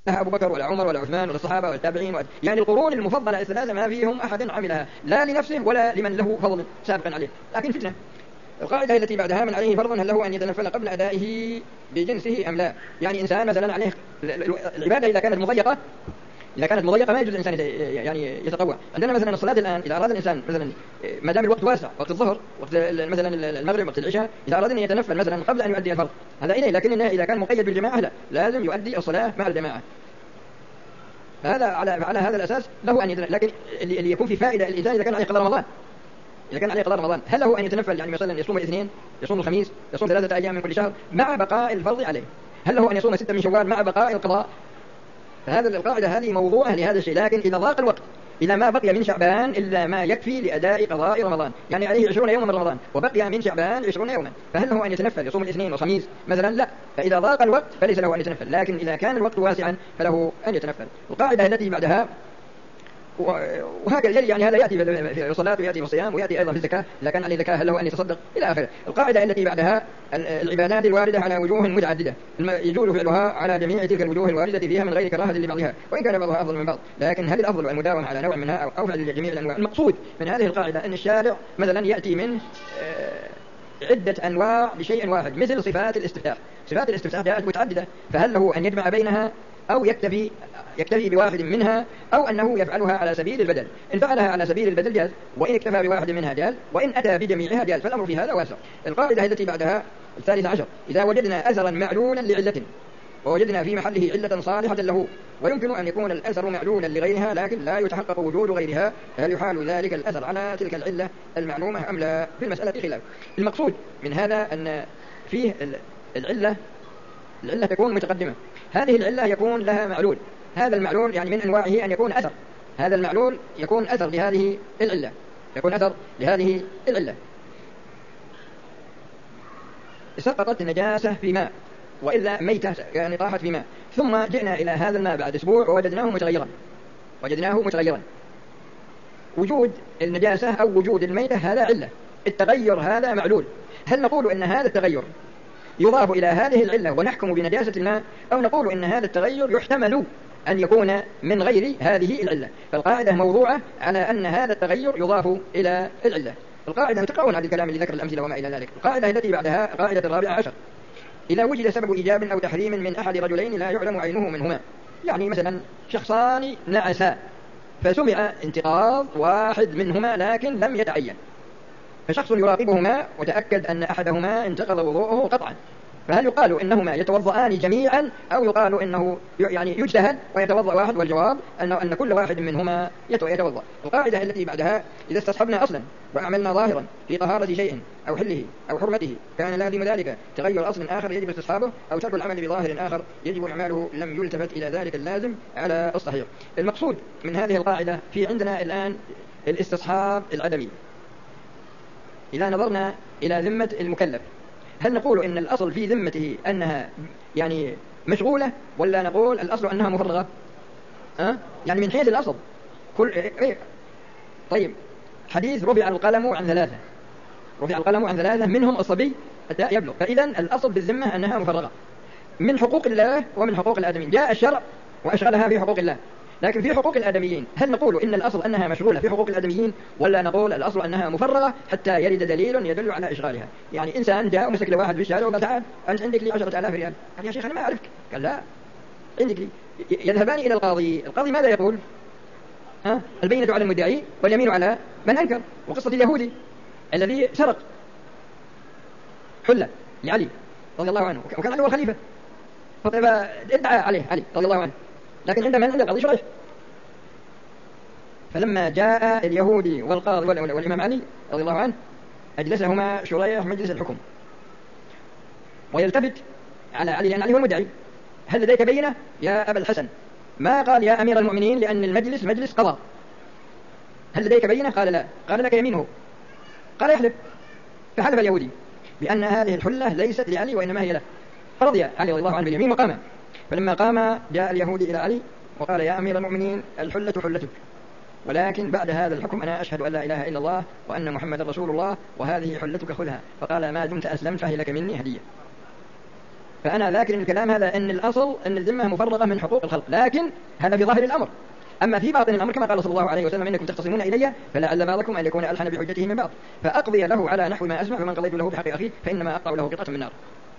لا أبو بكر ولا عمر ولا عثمان ولا الصحابة ولا التابعين يعني القرون المفضلة الثلاثة ما فيهم أحد عملها لا لنفسه ولا لمن له فضل سابقا عليه. لكن فتنة. القاعدة التي بعدها من عليه فرض هل له أن يتنفل قبل أدائه بجنسه أم لا. يعني إنسان مثلا عليه العبادة إذا كانت مضيقة ما يجوز الإنسان يعني يتطوع. عندنا مثلا الصلاة الآن إذا أراد الإنسان مثلا ما دام الوقت واسع وقت الظهر وقت مثلا المغرب وقت العشاء إذا أراد أن يتنفل مثلا قبل أن يؤدي الفرض هذا إليه. لكن إذا كان مقيد بالجماعة لا لازم يؤدي الصلاة مع الجماعة. هذا على هذا الأساس له أن لكن اللي يكون في فائدة الإنسان إذا كان عليه قضاء رمضان هل له أن يتنفل يعني مثلا يصوم الاثنين يصوم الخميس يصوم 3 أيام من كل شهر مع بقاء الفرض عليه. هل له أن يصوم 6 من شوال مع بقاء القضاء. فهذا القاعدة هذه موضوعة لهذا الشيء. لكن إذا ضاق الوقت إذا ما بقي من شعبان إلا ما يكفي لأداء قضاء رمضان يعني عليه 20 يوما من رمضان وبقي من شعبان 20 يوما فهل له أن يتنفل يصوم الاثنين والخميس مثلا لا. فإذا ضاق الوقت فليس له أن يتنفل. لكن إذا كان الوقت واسعا فله أن يتنفل. القاعدة التي بعدها وهكذا يعني هذا يأتي في الصلاة ويأتي في الصيام ويأتي أيضا في الزكاة إذا كان عليه زكاة هل له أن يتصدق إلى آخره. القاعدة التي بعدها العبادات الواردة على وجوه متعددة يجوز فعلها على جميع تلك الوجوه الواردة فيها من غير كراهة لبعضها وإن كان بعضها أفضل من بعض. لكن هل الأفضل المداومة على نوع منها أو فعل جميع الأنواع. المقصود من هذه القاعدة أن الشارع مثلا يأتي من عدة أنواع لشيء واحد مثل صفات الاستفتاح. صفات الاستفتاح جاءت متعددة فهل له أن يجمع بينها أو يكتفي بواحد منها أو أنه يفعلها على سبيل البدل. إن فعلها على سبيل البدل جاز وإن اكتفى بواحد منها جاز وإن أتى بجميعها جاز. فالأمر في هذا واسع. القاعدة التي بعدها 13 إذا وجدنا أثرا معلولا لعلة ووجدنا في محله علة صالحة له ويمكن أن يكون الأثر معلولا لغيرها لكن لا يتحقق وجود غيرها هل يحال ذلك الأثر على تلك العلة المعلومة أم لا. في المسألة خلاف. المقصود من هذا أن فيه العلة تكون متقدمة. هذه العلة يكون لها معلول. هذا المعلول يعني من أنواعه أن يكون أثر. هذا المعلول يكون أثر لهذه العلة. سقطت النجاسة في ماء وإذا ميتة يعني طاحت في ماء ثم جئنا إلى هذا الماء بعد أسبوع ووجدناه متغيرا. وجود النجاسة أو وجود الميتة هذا علة. التغير هذا معلول. هل نقول إن هذا التغير يضاف إلى هذه العلة ونحكم بنجاسة الماء أو نقول إن هذا التغير يحتمل أن يكون من غير هذه العلة. فالقاعدة موضوعة على أن هذا التغير يضاف إلى العلة. القاعدة تقرؤون هذا الكلام اللي ذكر الأمثلة وما إلى ذلك. القاعدة التي بعدها قاعدة 14 إذا وجد سبب إيجاب أو تحريم من أحد رجلين لا يعلم عينه منهما. يعني مثلا شخصان نعسا فسمع انتقاض واحد منهما لكن لم يتعين فشخص يراقبهما وتأكد أن أحدهما انتقض وضوءه قطعا فهل يقال إنهما يتوضأان جميعا أو يقال إنه يعني يجتهد ويتوضأ واحد. والجواب أن كل واحد منهما يتوضأ. القاعدة التي بعدها إذا استصحبنا أصلا وعملنا ظاهرا في طهارة شيء أو حله أو حرمته كان لازم ذلك تغير أصل آخر يجب استصحابه أو ترك العمل بظاهر آخر يجب إعماله لم يلتفت إلى ذلك اللازم على الصحيح. المقصود من هذه القاعدة في عندنا الآن الاستصحاب العدمي. إذا نظرنا إلى ذمة المكلف هل نقول إن الأصل في ذمته أنها يعني مشغولة ولا نقول الأصل أنها مفرغة؟ يعني من حيث الأصل طيب حديث رفع القلم عن 3 منهم الصبي حتى يبلغ. فإذا الأصل بالذمة أنها مفرغة من حقوق الله ومن حقوق الآدميين. جاء الشرع وأشغلها في حقوق الله. لكن في حقوق الآدميين هل نقول إن الأصل أنها مشغولة في حقوق الآدميين ولا نقول الأصل أنها مفرغة حتى يرد دليل يدل على إشغالها. يعني إنسان جاء ومسك له واحد في الشارع وقال تعال أنت عندك لي 10,000 ريال. قال يا شيخ أنا ما أعرفك. قال لا عندك لي. يذهبان إلى القاضي ماذا يقول؟ البينة على المدعي واليمين على من أنكر. وقصة اليهودي الذي سرق حلة لعلي رضي الله عنه وكان علي هو الخليفة فادعى عليه علي رضي الله عنه لكن عند القاضي شريح. فلما جاء اليهودي والقاضي والإمام علي رضي الله عنه أجلسهما شريح مجلس الحكم ويلتفت على علي لأن علي هو المدعي هل لديك بينة يا أبا الحسن؟ ما قال يا أمير المؤمنين لأن المجلس مجلس قضاء. هل لديك بينة؟ قال لا. قال لك يمينه. قال يحلف. فحلف اليهودي بأن هذه الحلة ليست لعلي وإنما هي له فرضي علي رضي الله عنه باليمين وقام. فلما قام جاء اليهودي إلى علي وقال يا أمير المؤمنين الحلة حلتك ولكن بعد هذا الحكم أنا أشهد أن لا إله إلا الله وأن محمد رسول الله وهذه حلتك خذها. فقال ما دمت أسلمت فهي لك مني هدية. فأنا ذاكر الكلام هذا أن الأصل أن الذمة مفرغة من حقوق الخلق، لكن هذا في ظاهر الأمر. أما في باطن الأمر كما قال صلى الله عليه وسلم إنكم تختصمون إلي فلعل بعضكم أن يكون ألحن بحجته من بعض فأقضي له على نحو ما أسمع، فمن قضيت له بحق أخيه فإنما أقطع له قطعة من النار.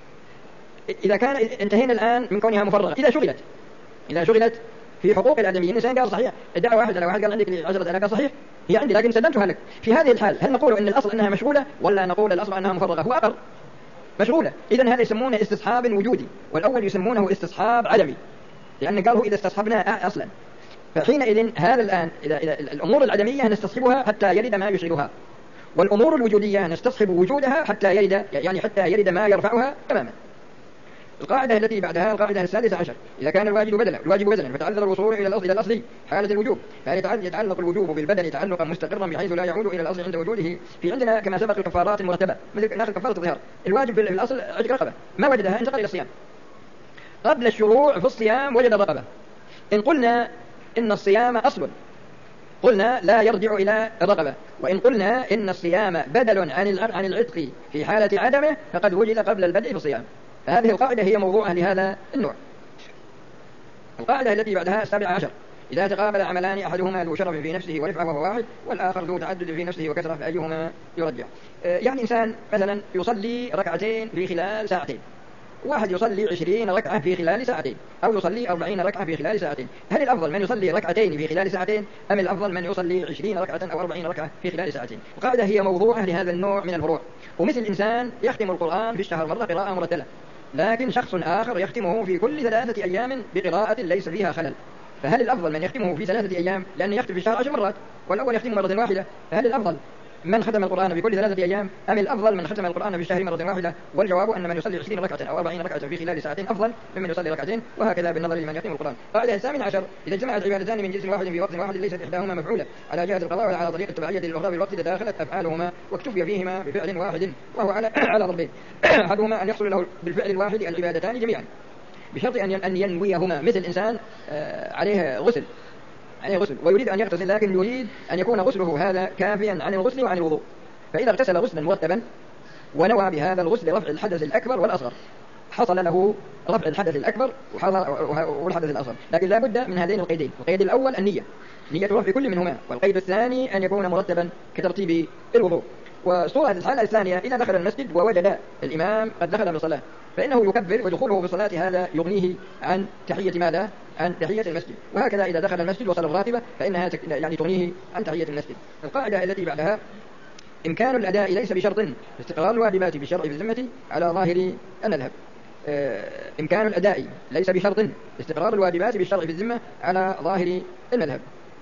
إذا كان انتهينا الآن من كونها مفرغة، إذا شغلت في حقوق الآدميين، الإنسان قال صحيح، ادعى واحد على واحد قال عندك 10 قال صحيح هي عندي لكن سلمتها لك. في هذه الحال هل نقول إن الأصل أنها مشغولة ولا نقول الأصل أنها مفرغة؟ هو أقر مشغولة. إذن هذا يسمونه استصحاب وجودي، والأول يسمونه استصحاب عدمي، لأن قالوا إذا استصحبنا أصلا. فحينئذ هذا الآن إذا الأمور العدمية نستصحبها حتى يرد ما يشغلها، والأمور الوجودية نستصحب وجودها حتى يرد ما يرفعها تماما. القاعدة التي بعدها القاعدة السادسة عشر: إذا كان الواجب بدلا فتعذر الوصول إلى الأصل حالة الوجوب، فهل يتعلق الوجوب بالبدن تعلقا مستقرا بحيث لا يعود إلى الأصل عند وجوده. في عندنا كما سبق الكفارات المرتبة، مثل ناخذ كفارة الظهار، الواجب في الأصل عتق رقبة، ما وجدها انتقل إلى الصيام. قبل الشروع في الصيام وجد الرقبة، إن قلنا إن الصيام أصل قلنا لا يرجع إلى الرقبة، وإن قلنا إن الصيام بدل عن العتق في حالة عدمه فقد وجد قبل البدء في الصيام. فهذه القاعدة هي موضوعها لهذا النوع. القاعدة التي بعدها السابعة عشر: إذا تقابل عملان أحدهما ذو شرف في نفسه ورفعة وهو واحد، والآخر ذو تعدد في نفسه وكثرة، فأيهما يرجع؟ يعني إنسان مثلا يصلي ركعتين في خلال ساعتين، واحد يصلي 20 ركعة في خلال ساعتين، أو يصلي 40 ركعة في خلال ساعتين. هل الأفضل من يصلي ركعتين في خلال ساعتين أم الأفضل من يصلي 20 ركعة أو 40 ركعة في خلال ساعتين؟ القاعدة هي موضوعة لهذا النوع من الفروع. ومثل إنسان يختم القرآن في الشهر مرة قراءة مرتلة، لكن شخص آخر يختمه في كل 3 أيام بقراءة ليس فيها خلل، فهل الأفضل من يختمه في 3 أيام لأنه يختم في الشهر 10 مرات والأول يختم مرة واحدة؟ فهل الأفضل من ختم القرآن بكل 3 أيام أم الأفضل من ختم القرآن في الشهر مرة واحدة؟ والجواب أن من يصلي 20 ركعة أو 40 ركعة في خلال ساعتين أفضل ممن يصلي ركعتين، وهكذا بالنظر لمن يختم القرآن. قاعدة الثامنة عشر: إذا اجتمعت عبادتان من جنس واحد في وقت واحد ليست إحداهما مفعولة على جهة القضاء ولا على طريق التبعية للأخرى بالوقت تداخلت أفعالهما واكتفي فيهما بفعل واحد وهو على ضربين: أحدهما أن يحصل له بالفعل الواحد العبادتان جميعا بشرط أن ينويهما، مثل إنسان عليه غسل ويريد أن يغتسل، لكن يريد أن يكون غسله هذا كافيا عن الغسل وعن الوضوء، فإذا اغتسل غسلا مرتبا ونوى بهذا الغسل رفع الحدث الأكبر والأصغر حصل له رفع الحدث الأكبر والحدث الأصغر، لكن لا بد من هذين القيدين: القيد الأول النية رفع كل منهما، والقيد الثاني أن يكون مرتبا كترتيب الوضوء. وصورة الحالة الثانية: إذا دخل المسجد ووجد الإمام قد دخل بالصلاة فإنه يكبر، ودخوله في الصلاة هذا يغنيه عن تحية ماذا؟ عن تحية المسجد. وهكذا إذا دخل المسجد وصل الراتبة فإنها تغنيه عن تحية المسجد. القاعدة التي بعدها: إمكان الأداء ليس بشرط استقرار الواجبات بالشرع في الذمة على ظاهر المذهب. إمكان الأداء ليس بشرط استقرار الواجبات بالشرع في الذمة على ظاهر المذهب.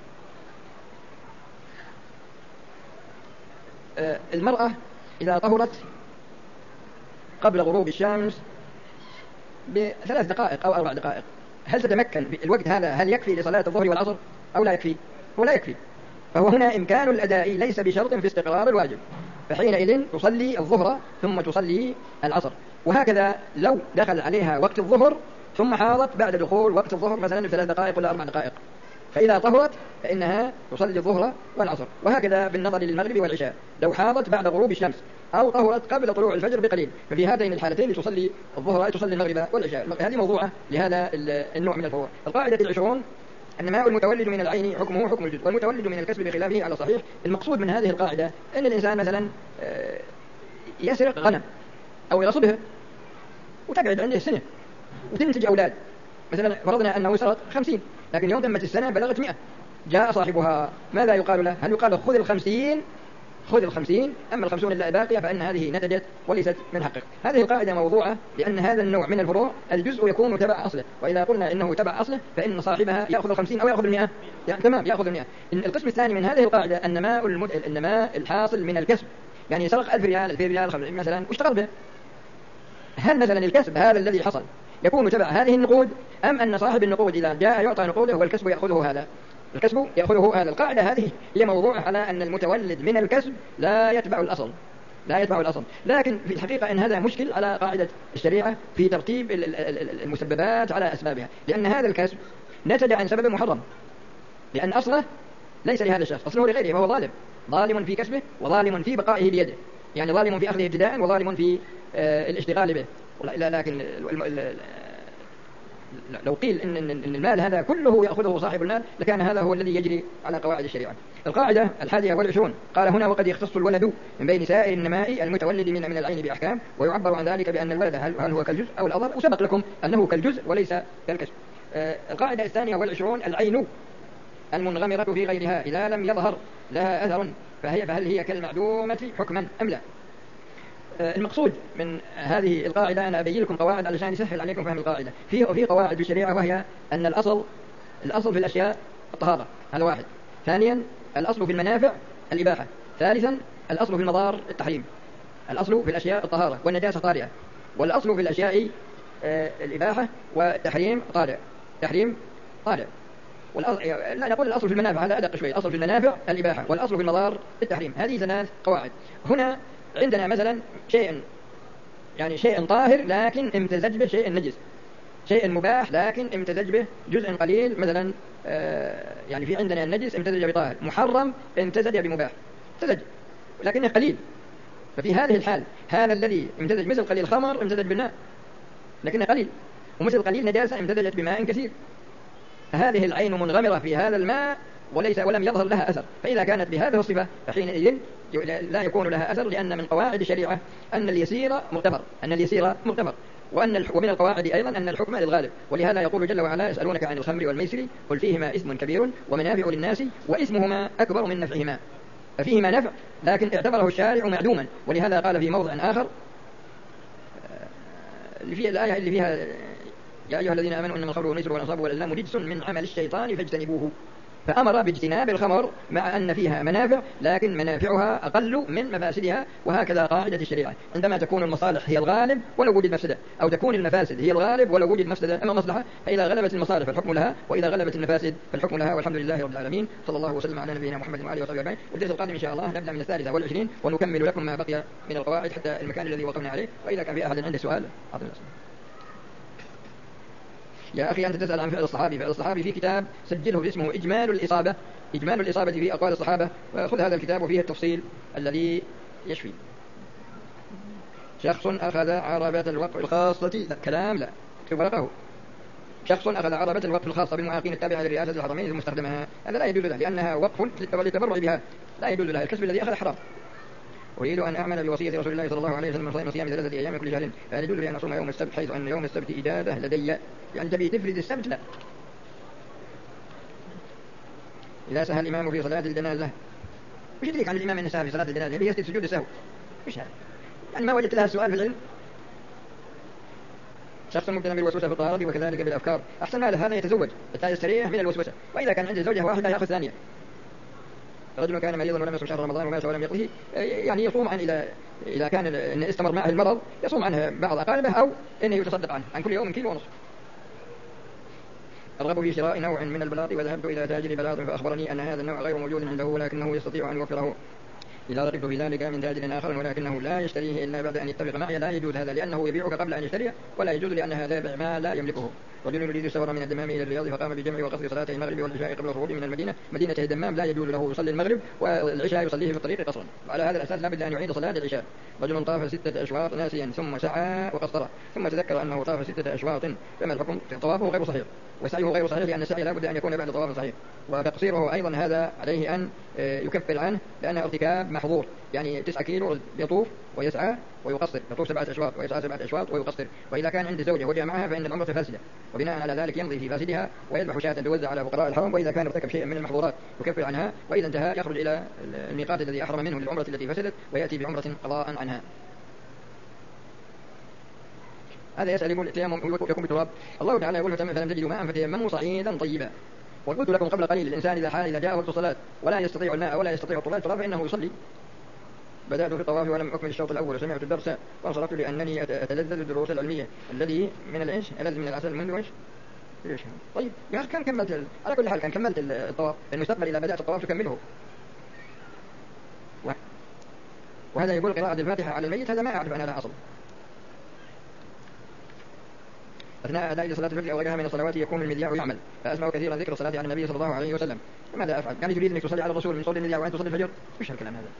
المرأة إذا طهرت قبل غروب الشمس ب3 دقائق أو 4 دقائق، هل تتمكن الوقت هذا؟ هل يكفي لصلاة الظهر والعصر أو لا يكفي؟ هو لا يكفي. فهو هنا إمكان الأداء ليس بشرط في استقرار الواجب، فحينئذ تصلي الظهر ثم تصلي العصر. وهكذا لو دخل عليها وقت الظهر ثم حاضت بعد دخول وقت الظهر مثلا ب3 دقائق ولا 4 دقائق، فإذا طهرت فإنها تصلي الظهر والعصر. وهكذا بالنظر للمغرب والعشاء، لو حاضت بعد غروب الشمس أو طهرت قبل طلوع الفجر بقليل، ففي هاتين الحالتين تصلي الظهر تصلي المغرب والعشاء. هذه موضوعة لهذا النوع من الفروع. القاعدة 20: النماء المتولد من العين حكمه حكم الجزء، والمتولد من الكسب بخلافه على صحيح. المقصود من هذه القاعدة أن الإنسان مثلا يسرق غنم أو يغصبها وتقعد عنده السنة وتنتج أولاد، مثلا فرضنا أنه سرق 50، لكن يوم تمت السنة بلغت 100، جاء صاحبها ماذا يقال له؟ هل يقال خذ ال50 أما ال50 الباقية فإن هذه نتجت وليست من حقك؟ هذه القاعدة موضوعة لأن هذا النوع من الفروع الجزء يكون تبع أصله، وإذا قلنا إنه تبع أصله فإن صاحبها يأخذ 50 أو يأخذ 100، يعني تمام يأخذ 100. القسم الثاني من هذه القاعدة النماء الحاصل من الكسب، يعني سرق 1000 ريال 2000 ريال مثلا واشتغل به، هل مثلا الكسب هذا الذي حصل يكون تبع هذه النقود أم أن صاحب النقود إذا جاء يعطى نقوده والكسب يأخذه هذا؟ الكسب يأخذه هذا. القاعدة هذه هي موضوع على أن المتولد من الكسب لا يتبع الأصل، لكن في الحقيقة إن هذا مشكل على قاعدة الشريعة في ترتيب المسببات على أسبابها، لأن هذا الكسب نتج عن سبب محرم، لأن أصله ليس لهذا الشخص، أصله لغيره، فهو ظالم في كسبه وظالم في بقائه بيده، يعني ظالم في أخذه ابتداء وظالم في الاشتغال به. لكن لو قيل إن المال هذا كله يأخذه صاحب المال لكان هذا هو الذي يجري على قواعد الشريعة. القاعدة 21 قال هنا: وقد يختص الولد من بين سائر النماء المتولد من العين بأحكام، ويعبر عن ذلك بأن الولد هل هو كالجزء أو الأضر، وسبق لكم أنه كالجزء وليس كالكسب. القاعدة 22 العين المنغمرة في غيرها إذا لم يظهر لها أثر فهل هي كالمعدومة حكما أم لا؟ المقصود من هذه القاعدة أنا أبين لكم قواعد علشان يسهل عليكم فهم القاعدة. في قواعد في الشريعة، وهي أن الأصل في الأشياء الطهارة، هذا واحد. ثانيا الأصل في المنافع الإباحة. ثالثا الأصل في المضار التحريم. الأصل في الأشياء الطهارة والنجاسة طارئة، والأصل في الأشياء الإباحة والتحريم طارئ. تحريم طارئ. لا نقول الأصل في المنافع، هذا أدق شوي. الأصل في المنافع الإباحة، والأصل في المضار التحريم. هذه 3 قواعد. هنا عندنا مثلا شيء طاهر لكن امتزج به شيء نجس، شيء مباح لكن امتزج به جزء قليل، مثلا يعني في عندنا النجس امتزج بطاهر، محرم امتزج بمباح، امتزج لكنه قليل. ففي هذه الحال هذا الذي امتزج مثل قليل خمر امتزج بالماء لكنه قليل، ومثل قليل نجاسة امتزجت بماء كثير. هذه العين منغمرة في هذا الماء ولم يظهر لها أثر، فإذا كانت بهذه الصفة فحينئذ لا يكون لها أثر، لأن من قواعد الشريعة أن اليسير مغتفر، ومن القواعد أيضا أن الحكم للغالب. ولهذا يقول جل وعلا: يسألونك عن الخمر والميسر قل فيهما إثم كبير ومنافع للناس وإثمهما أكبر من نفعهما. ففيهما نفع لكن اعتبره الشارع معدوما، ولهذا قال في موضع آخر في الآية اللي فيها: يا أيها الذين آمنوا إنما الخمر والميسر والأنصاب والأزلام رجس من عمل الشيطان فاجتنبوه. فأمر باجتناب الخمر مع أن فيها منافع لكن منافعها أقل من مفاسدها. وهكذا قاعدة الشريعة، عندما تكون المصالح هي الغالب ولو وجد مفسدة، أو تكون المفاسد هي الغالب ولو وجد مفسدة أما مصلحة، فإذا غلبت المصالح فالحكم لها، وإذا غلبت المفاسد فالحكم لها. والحمد لله رب العالمين، صلى الله وسلم على نبينا محمد وآله وصحبه أجمعين. والدرس القادم إن شاء الله نبدأ من 23 ونكمل لكم ما بقي من القواعد حتى المكان الذي وقفنا عليه. وإذا كان في أحد عنده سؤال أعطنا الأسئلة. يا أخي أنت تسأل عن فعل الصحابي. فعل الصحابي في كتاب سجله اسمه إجمال الإصابة في أقوال الصحابة، وخذ هذا الكتاب وفيه التفصيل الذي يشفي. شخص أخذ عربة الوقف الخاصة، كلام لا اكتب ورقه. شخص أخذ عربة الوقف الخاصة بالمعاقين التابعة لرئاسة الحرمين ثم استخدمها، هذا لا يجوز له لأنها وقف للتبرع بها، لا يجوز لها. الكسب الذي أخذ حرام. أريد أن أعمل بوصية رسول الله صلى الله عليه وسلم من صيام 3 أيام كل شهر، فهل يجوز لي أن أصوم يوم السبت حيث أن يوم السبت إجازة لدي؟ يعني تبي تفرد السبت؟ لا. إذا سهى الإمام في صلاة الجنازة، وش يدريك عن الإمام أن سهى في صلاة الجنازة؟ يبي يسجد سجود السهو، مش هذا يعني ما وجدت لها السؤال في العلم. شخص مبتلى بالوسوسة في الطهارة وكذلك بالأفكار، أحسن ما له هذا يتزوج حتى يستريح من الوسوسة، وإذا كان عنده زوجة واحدة يأخذ ثانية. رجل كان مريضا ولم يصم شهر رمضان ومات ولم يقضه، يعني يصوم عن إذا كان إن استمر معه المرض يصوم عنه بعض أقاربه، أو إنه يتصدق عنه عن كل يوم كيلو ونصف. أرغب في شراء نوع من البلاط وذهبت إلى تاجر بلاط فأخبرني أن هذا النوع غير موجود عنده ولكنه يستطيع أن يوفره. إذا رغبت في ذلك من تاجر آخر ولكنه لا يشتريه إلا بعد أن يتفق معي لا يجوز هذا، لأنه يبيعك قبل أن يشتريه، ولا يجوز لأن هذا بيع ما لا يملكه. رجل يريد السفر من الدمام إلى الرياض فقام بجمع وقصر صلاتي المغرب والعشاء قبل الخروج من مدينة الدمام، لا يجوز له يصلي المغرب والعشاء يصليه في الطريق قصرا، وعلى هذا الأساس لا بد أن يعيد صلاة العشاء. رجل طاف 6 أشواط ناسيا ثم سعى وقصر ثم تذكر أنه طاف 6 أشواط، فما الحكم؟ طوافه غير صحيح وسعيه غير صحيح، لأن السعي لا بد أن يكون بعد طواف صحيح، وتقصيره أيضا هذا عليه أن يكفر عنه لأنه ارتكاب محظور. يعني 9 كيلو يطوف ويسعى ويقصر، يطوف 7 أشواط ويسعى 7 أشواط ويقصر. وإذا كان عنده زوجة وجاء معها فإن العمرة فاسدة، وبناء على ذلك يمضي في فاسدها ويذبح شاة توزع على فقراء الحرم. وإذا كان ارتكب شيئا من المحظورات يكفر عنها، وإذا انتهى يخرج إلى الميقات الذي أحرم منه للعمرة التي فسدت ويأتي بعمرة قضاء عنها. هذا يسأل يقول التيمم يكون بالتراب. الله تعالى يقول فلم تجدوا ماء فتيمموا صعيدا طيبا. وقلت لكم قبل قليل الإنسان إذا جاءه وقت الصلاة ولا يستطيع الماء ولا يستطيع الطلاب فإنه يصلي. بدأت في الطواف ولم أكمل الشوط الأول وسمعت الدرس وانصرفت لأنني أتلذذ الدروس العلمية الذي من الإيش ألذ من العسل منذ إيش. طيب يا أخي كان كملت على كل حال كان كملت الطواف، لأنه يستقبل إذا بدأت الطواف تكمله. وهذا يقول قراءة الفاتحة على الميت، هذا ما أعرف أنا لها أصل. أثناء أداء صلاة الفجر أو غيرها من الصلوات يكون المذياع يعمل، فأسمع كثيرا ذكر الصلاة على النبي صلى الله عليه وسلم، فماذا أفعل؟ يعني تريد أنك تصلي على الرسول من صوت المذياع وأنت تصلي الفجر؟ إيش هالكلام هذا؟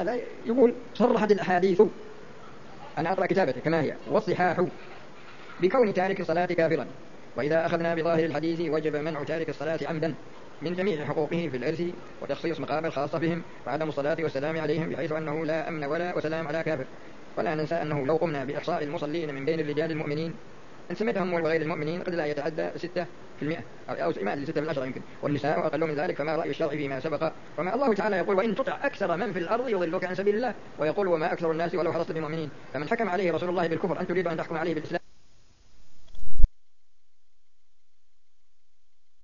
هذا يقول صرحت الأحاديث، أنا أقرأ كتابته كما هي، والصحاح بكون تارك الصلاة كافرا. وإذا أخذنا بظاهر الحديث وجب منع تارك الصلاة عمدا من جميع حقوقه في الإرث وتخصيص مقابل خاصة بهم وعدم الصلاة والسلام عليهم، بحيث أنه لا أمن ولا وسلام على كافر. ولا ننسى أنه لو قمنا بإحصاء المصلين من بين الرجال المؤمنين إن سمتهم وغير المؤمنين قد لا يتعدى 6% أو 6% يمكن، والنساء أقل من ذلك. فما رأي الشرع فيما سبق؟ وما الله تعالى يقول وإن تطع أكثر من في الأرض يضلوك عن سبيل الله، ويقول وما أكثر الناس ولو حرصت بمؤمنين. فمن حكم عليه رسول الله بالكفر أن تريد أن تحكم عليه بالإسلام؟